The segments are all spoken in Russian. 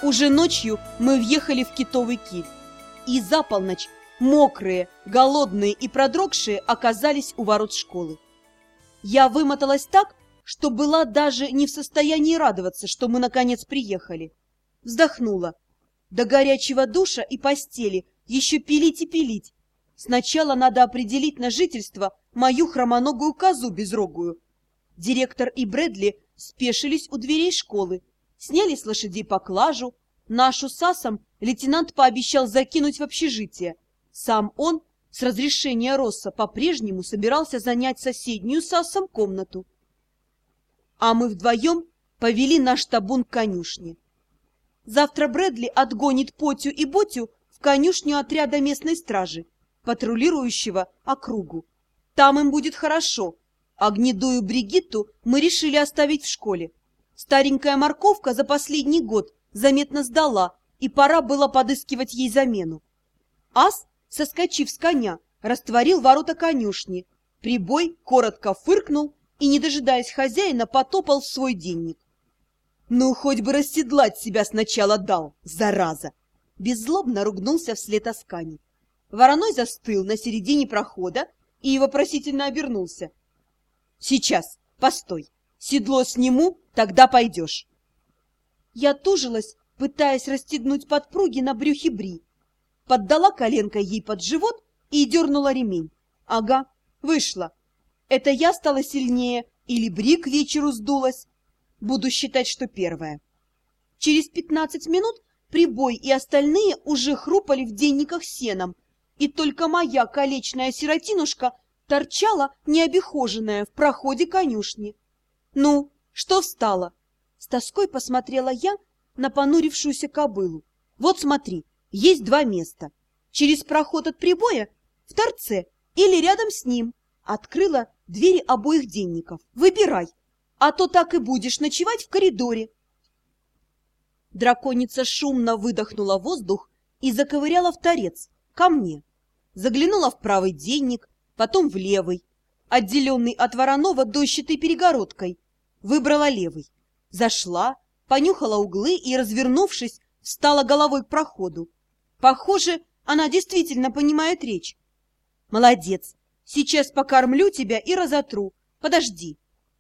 Уже ночью мы въехали в Китовый Киль, и за полночь мокрые, голодные и продрогшие оказались у ворот школы. Я вымоталась так, что была даже не в состоянии радоваться, что мы наконец приехали. Вздохнула. До горячего душа и постели еще пилить и пилить. Сначала надо определить на жительство мою хромоногую козу безрогую. Директор и Брэдли спешились у дверей школы, сняли с лошадей поклажу. Нашу с Асом лейтенант пообещал закинуть в общежитие. Сам он, с разрешения Росса, по-прежнему собирался занять соседнюю с Асом комнату. А мы вдвоем повели наш табун к конюшне. Завтра Брэдли отгонит Потю и Ботю в конюшню отряда местной стражи, патрулирующего округу. Там им будет хорошо, а гнедую Бригитту мы решили оставить в школе. Старенькая морковка за последний год заметно сдала, и пора было подыскивать ей замену. Ас, соскочив с коня, растворил ворота конюшни. Прибой коротко фыркнул и, не дожидаясь хозяина, потопал в свой денник. «Ну, хоть бы расседлать себя сначала дал, зараза!» Беззлобно ругнулся вслед Аскани. Вороной застыл на середине прохода и вопросительно обернулся. «Сейчас, постой, седло сниму, тогда пойдешь». Я тужилась, пытаясь расстегнуть подпруги на брюхе Бри. Поддала коленкой ей под живот и дернула ремень. Ага, вышла. Это я стала сильнее или Бри к вечеру сдулась? Буду считать, что первое. Через 15 минут Прибой и остальные уже хрупали в денниках сеном, и только моя колечная сиротинушка торчала необихоженная в проходе конюшни. «Ну, что встала?» С тоской посмотрела я на понурившуюся кобылу. «Вот смотри, есть два места. Через проход от Прибоя в торце или рядом с ним». Открыла двери обоих денников. «Выбирай, а то так и будешь ночевать в коридоре». Драконица шумно выдохнула воздух и заковыряла в торец, ко мне. Заглянула в правый денник, потом в левый, отделенный от Воронова дощатой перегородкой. Выбрала левый. Зашла, понюхала углы и, развернувшись, встала головой к проходу. Похоже, она действительно понимает речь. «Молодец! Сейчас покормлю тебя и разотру. Подожди».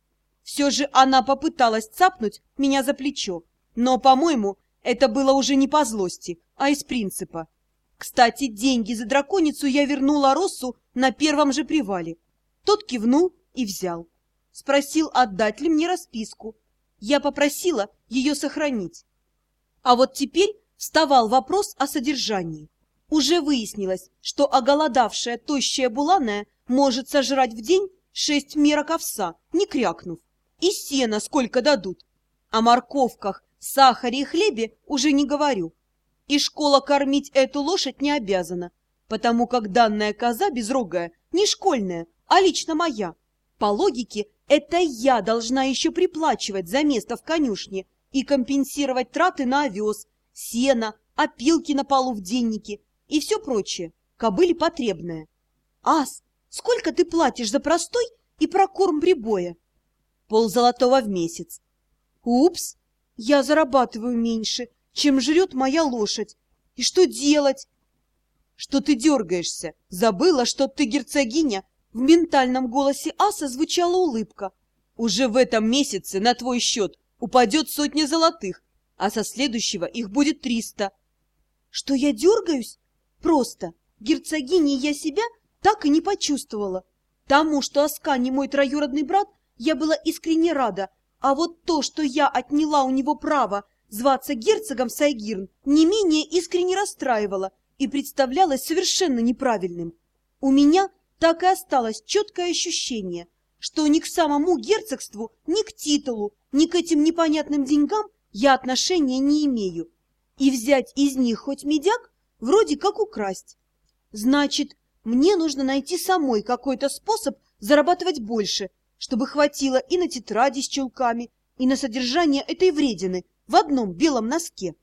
Все же она попыталась цапнуть меня за плечо, но, по-моему, это было уже не по злости, а из принципа. Кстати, деньги за драконицу я вернула Россу на первом же привале. Тот кивнул и взял. Спросил, отдать ли мне расписку. Я попросила ее сохранить. А вот теперь вставал вопрос о содержании. Уже выяснилось, что оголодавшая тощая буланая может сожрать в день 6 мерок овса, не крякнув. И сена сколько дадут. О морковках, сахаре и хлебе уже не говорю. И школа кормить эту лошадь не обязана, потому как данная коза безрогая не школьная, а лично моя. По логике, это я должна еще приплачивать за место в конюшне и компенсировать траты на овес, сено, опилки на полу в деннике и все прочее, кобыле потребное. «Ас, сколько ты платишь за простой и прокорм Прибоя?» «Ползолотого в месяц». «Упс, я зарабатываю меньше, чем жрет моя лошадь. И что делать?» «Что ты дергаешься? Забыла, что ты герцогиня?» В ментальном голосе Аса звучала улыбка. «Уже в этом месяце на твой счет упадет 100 золотых, а со следующего их будет 300. «Что я дергаюсь? Просто герцогиней я себя так и не почувствовала. Тому, что Аскани мой троюродный брат, я была искренне рада, а вот то, что я отняла у него право зваться герцогом Сайгирн, не менее искренне расстраивало и представлялось совершенно неправильным. У меня так и осталось четкое ощущение, что ни к самому герцогству, ни к титулу, ни к этим непонятным деньгам я отношения не имею. И взять из них хоть медяк вроде как украсть. Значит, мне нужно найти самой какой-то способ зарабатывать больше, чтобы хватило и на тетради с чулками, и на содержание этой вредины в одном белом носке.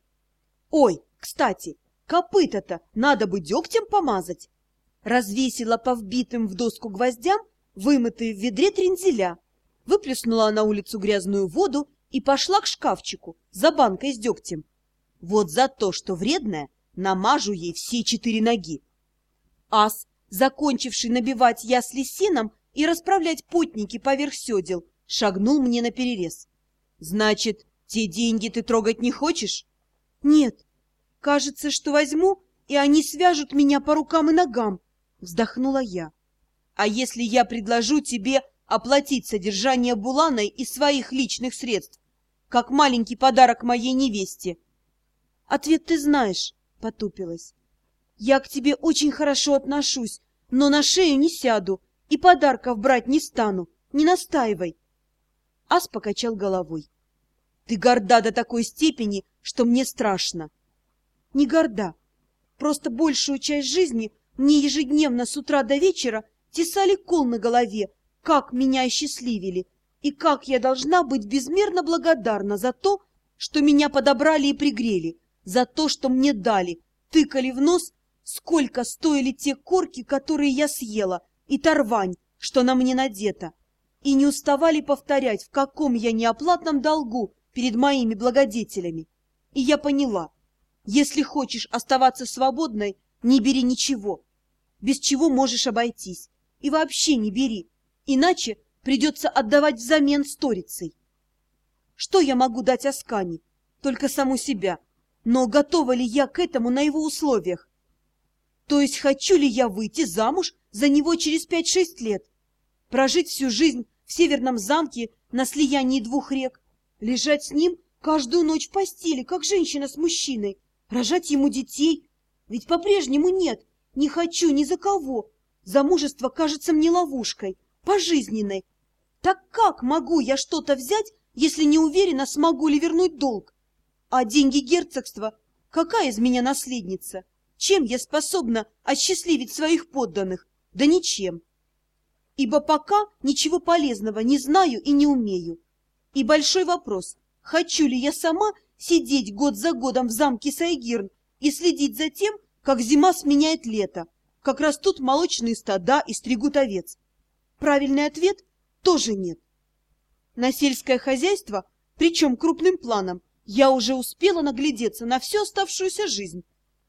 Ой, кстати, копыта-то надо бы дегтем помазать. Развесила по вбитым в доску гвоздям вымытые в ведре трензеля, выплеснула на улицу грязную воду и пошла к шкафчику за банкой с дегтем. Вот за то, что вредная, намажу ей все 4 ноги. Ас, закончивший набивать ясли сеном и расправлять потники поверх седел, шагнул мне наперерез. Значит, те деньги ты трогать не хочешь? Нет. Кажется, что возьму, и они свяжут меня по рукам и ногам, вздохнула я. А если я предложу тебе оплатить содержание Буланой из своих личных средств, как маленький подарок моей невесте? Ответ ты знаешь, потупилась. Я к тебе очень хорошо отношусь, но на шею не сяду и подарков брать не стану, не настаивай. Ас покачал головой. Ты горда до такой степени, что мне страшно. Не горда. Просто большую часть жизни мне ежедневно с утра до вечера тесали кол на голове, как меня осчастливили, и как я должна быть безмерно благодарна за то, что меня подобрали и пригрели, за то, что мне дали, тыкали в нос, сколько стоили те корки, которые я съела, и торвань, что на мне надета, и не уставали повторять, в каком я неоплатном долгу перед моими благодетелями. И я поняла, если хочешь оставаться свободной, не бери ничего, без чего можешь обойтись, и вообще не бери, иначе придется отдавать взамен сторицей. Что я могу дать Аскане? Только саму себя. Но готова ли я к этому на его условиях? То есть хочу ли я выйти замуж за него через 5-6 лет? Прожить всю жизнь в северном замке на слиянии 2 рек? Лежать с ним каждую ночь в постели, как женщина с мужчиной? Рожать ему детей? Ведь по-прежнему нет, не хочу ни за кого. Замужество кажется мне ловушкой, пожизненной. Так как могу я что-то взять, если не уверена, смогу ли вернуть долг? А деньги герцогства? Какая из меня наследница? Чем я способна осчастливить своих подданных? Да ничем. Ибо пока ничего полезного не знаю и не умею. И большой вопрос, хочу ли я сама сидеть год за годом в замке Сайгирн и следить за тем, как зима сменяет лето, как растут молочные стада и стригут овец? Правильный ответ – тоже нет. На сельское хозяйство, причем крупным планом, я уже успела наглядеться на всю оставшуюся жизнь.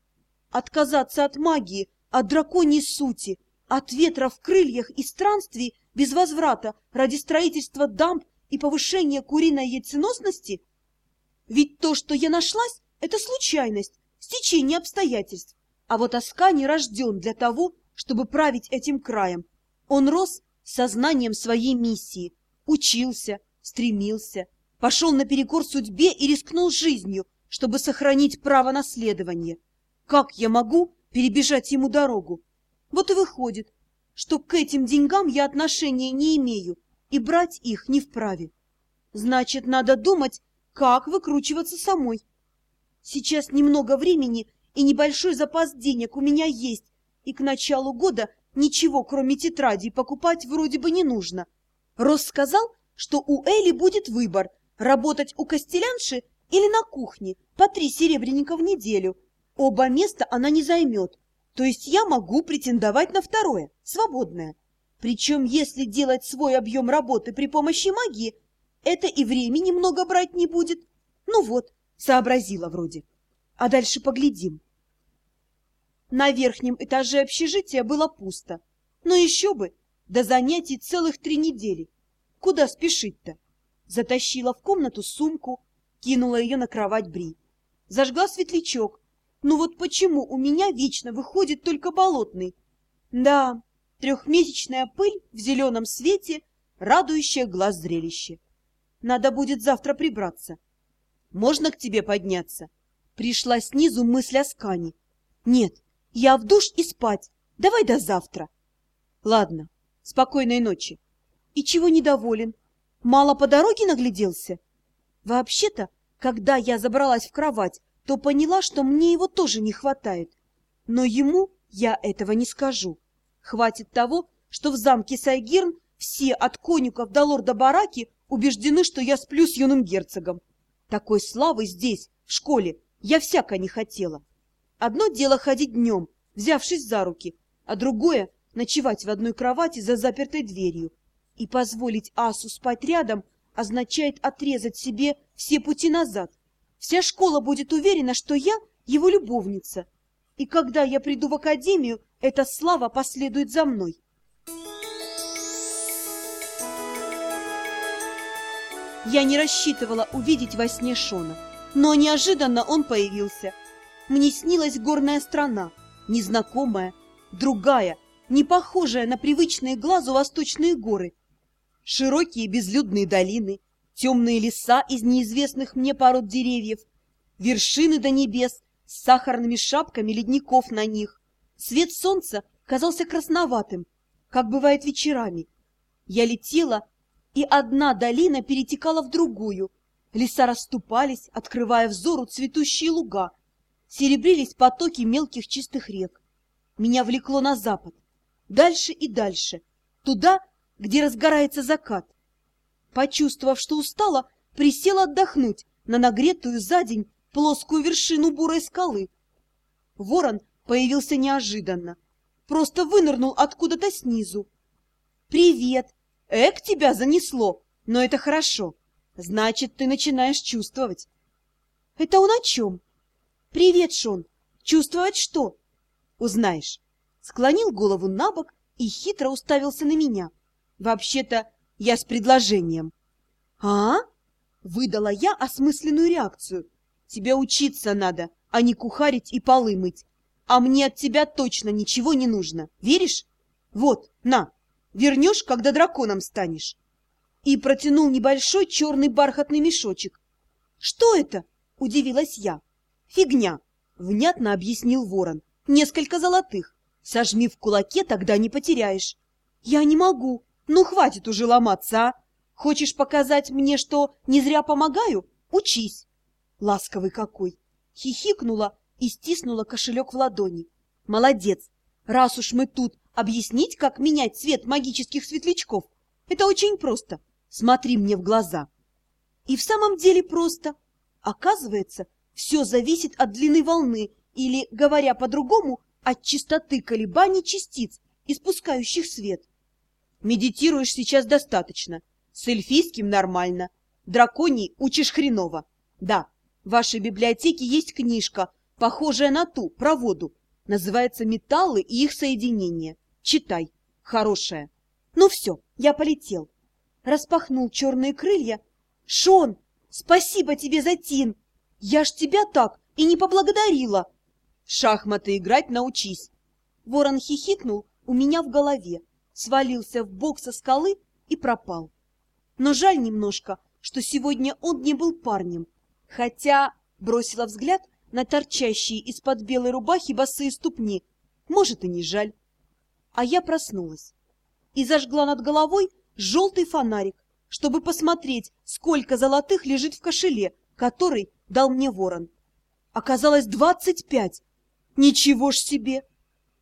Отказаться от магии, от драконьей сути, от ветра в крыльях и странствий без возврата ради строительства дамб и повышения куриной яйценосности? Ведь то, что я нашлась, это случайность, стечение обстоятельств. А вот Аскани рожден для того, чтобы править этим краем. Он рос сознанием своей миссии, учился, стремился, пошел наперекор судьбе и рискнул жизнью, чтобы сохранить право наследования. Как я могу перебежать ему дорогу? Вот и выходит, что к этим деньгам я отношения не имею и брать их не вправе. Значит, надо думать, как выкручиваться самой. Сейчас немного времени и небольшой запас денег у меня есть, и к началу года ничего, кроме тетрадей, покупать вроде бы не нужно. Росс сказал, что у Эли будет выбор – работать у костелянши или на кухне по 3 серебряника в неделю. Оба места она не займет, то есть я могу претендовать на второе, свободное. Причем, если делать свой объем работы при помощи магии, это и времени много брать не будет. Ну вот, сообразила вроде. А дальше поглядим. На верхнем этаже общежития было пусто. Но еще бы, до занятий целых 3 недели. Куда спешить-то? Затащила в комнату сумку, кинула ее на кровать Бри. Зажгла светлячок. Ну вот почему у меня вечно выходит только болотный? Да, 3-месячная пыль в зеленом свете, радующее глаз зрелище. Надо будет завтра прибраться. Можно к тебе подняться? Пришла снизу мысль о Скане. Нет, я в душ и спать. Давай до завтра. Ладно, спокойной ночи. И чего недоволен? Мало по дороге нагляделся? Вообще-то, когда я забралась в кровать, то поняла, что мне его тоже не хватает. Но ему я этого не скажу. Хватит того, что в замке Сайгирн все от конюков до лорда Бараки убеждены, что я сплю с юным герцогом. Такой славы здесь, в школе, я всяко не хотела. Одно дело ходить днем, взявшись за руки, а другое — ночевать в одной кровати за запертой дверью. И позволить Асу спать рядом означает отрезать себе все пути назад. Вся школа будет уверена, что я его любовница. И когда я приду в академию, эта слава последует за мной. Я не рассчитывала увидеть во сне Шона, но неожиданно он появился. Мне снилась горная страна, незнакомая, другая, не похожая на привычные глазу восточные горы. Широкие безлюдные долины, темные леса из неизвестных мне пород деревьев, вершины до небес с сахарными шапками ледников на них. Свет солнца казался красноватым, как бывает вечерами. Я летела, и одна долина перетекала в другую. Леса расступались, открывая взору цветущие луга. Серебрились потоки мелких чистых рек. Меня влекло на запад, дальше и дальше, туда, где разгорается закат. Почувствовав, что устала, присела отдохнуть на нагретую за день плоскую вершину бурой скалы. Ворон появился неожиданно, просто вынырнул откуда-то снизу. «Привет! Эк, тебя занесло, но это хорошо. Значит, ты начинаешь чувствовать». «Это он о чем?» «Привет, Шон. Чувствовать что?» «Узнаешь». Склонил голову на бок и хитро уставился на меня. «Вообще-то я с предложением». «А?» — выдала я осмысленную реакцию. «Тебе учиться надо, а не кухарить и полы мыть. А мне от тебя точно ничего не нужно. Веришь? Вот, на, вернешь, когда драконом станешь». И протянул небольшой черный бархатный мешочек. «Что это?» — удивилась я. «Фигня», — внятно объяснил ворон. «Несколько золотых. Сожми в кулаке, тогда не потеряешь». «Я не могу. Ну, хватит уже ломаться, а? Хочешь показать мне, что не зря помогаю? Учись». Ласковый какой. Хихикнула и стиснула кошелек в ладони. «Молодец. Раз уж мы тут, объяснить, как менять цвет магических светлячков? Это очень просто. Смотри мне в глаза». И в самом деле просто. Оказывается, все зависит от длины волны, или, говоря по-другому, от частоты колебаний частиц, испускающих свет. Медитируешь сейчас достаточно. С эльфийским нормально. Драконий учишь хреново. Да, в вашей библиотеке есть книжка, похожая на ту, про воду. Называется «Металлы и их соединения». Читай. Хорошая. Ну все, я полетел. Распахнул черные крылья. «Шон, спасибо тебе за тин! Я ж тебя так и не поблагодарила!» «В шахматы играть научись!» Ворон хихикнул у меня в голове, свалился в бок со скалы и пропал. Но жаль немножко, что сегодня он не был парнем, хотя бросила взгляд на торчащие из-под белой рубахи босые ступни. Может, и не жаль. А я проснулась и зажгла над головой желтый фонарик, чтобы посмотреть, сколько золотых лежит в кошеле, который дал мне ворон. Оказалось 25. Ничего ж себе!